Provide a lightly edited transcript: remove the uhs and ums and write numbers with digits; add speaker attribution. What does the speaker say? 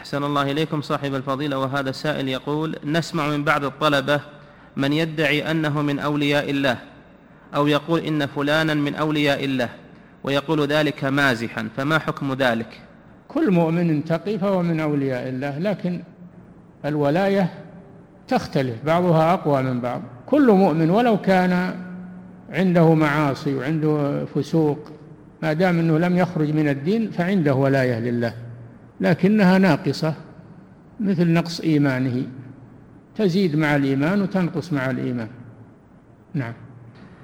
Speaker 1: أحسن الله إليكم صاحب الفضيلة. وهذا سائل يقول: نسمع من بعض الطلبة من يدعي أنه من أولياء الله، أو يقول إن فلانا من أولياء الله، ويقول ذلك مازحا، فما حكم ذلك؟
Speaker 2: كل مؤمن تقي فهو من أولياء الله، لكن الولاية تختلف، بعضها أقوى من بعض. كل مؤمن ولو كان عنده معاصي وعنده فسوق، ما دام أنه لم يخرج من الدين فعنده ولاية لله، لكنها ناقصة مثل نقص إيمانه، تزيد مع الإيمان وتنقص مع الإيمان. نعم.